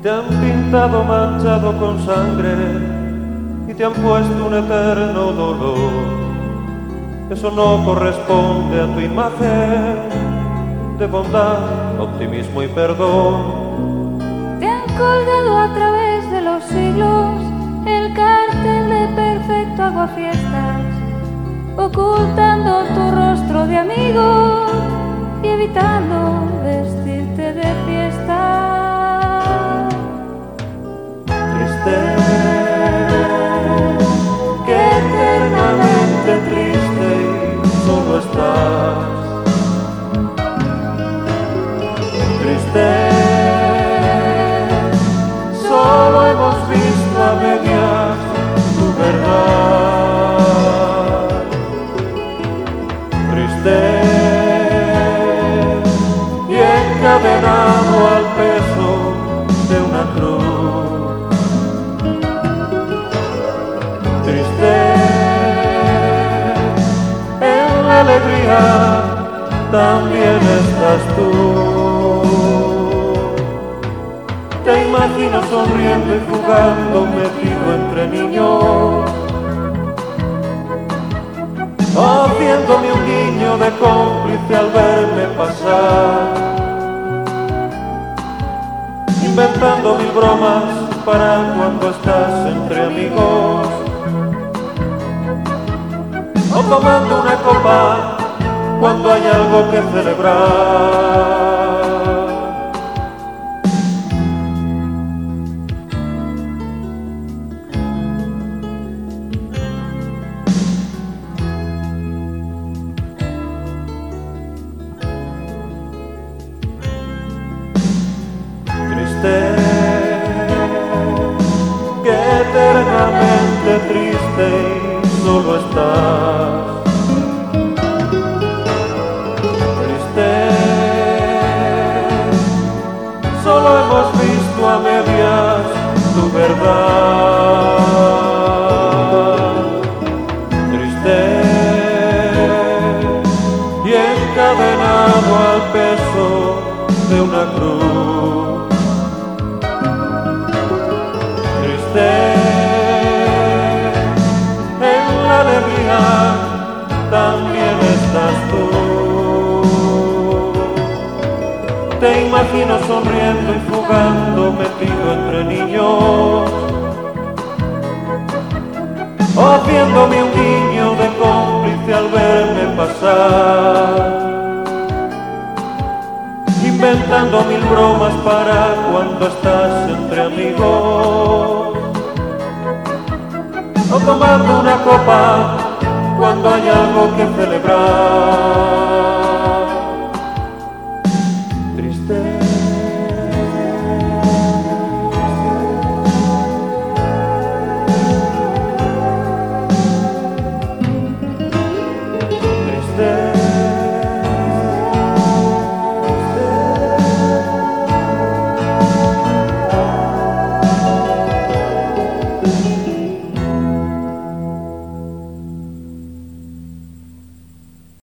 Te han pintado manchado con sangre y te han puesto un eterno dolor. Eso no corresponde a tu imagen de bondad, optimismo y perdón. Te han colgado a través de los siglos el cartel de perfecto aguafiestas, ocultando tu rostro de amigo y evitando vestirte de fiesta. Triste, que eternamente triste y solo estás. Triste, solo hemos visto a medias tu verdad. Triste y encadenado al peso de una cruz. Triste, en la alegría también estás tú. Te imagino sonriendo y jugando metido entre niños, haciéndome un guiño de cómplice al verme pasar, inventando mil bromas para cuando estás entre amigos, o tomando una copa cuando hay algo que celebrar. Triste, que eternamente triste y solo estás. Triste, solo hemos visto a medias tu verdad. Triste y encadenado al peso de una cruz. Triste, en la alegría también estás tú. Te imagino sonriendo y jugando metido entre niños, o haciéndome un guiño de cómplice al verme pasar, inventando mil bromas para cuando estás entre amigos, o tomando una copa cuando hay algo que celebrar.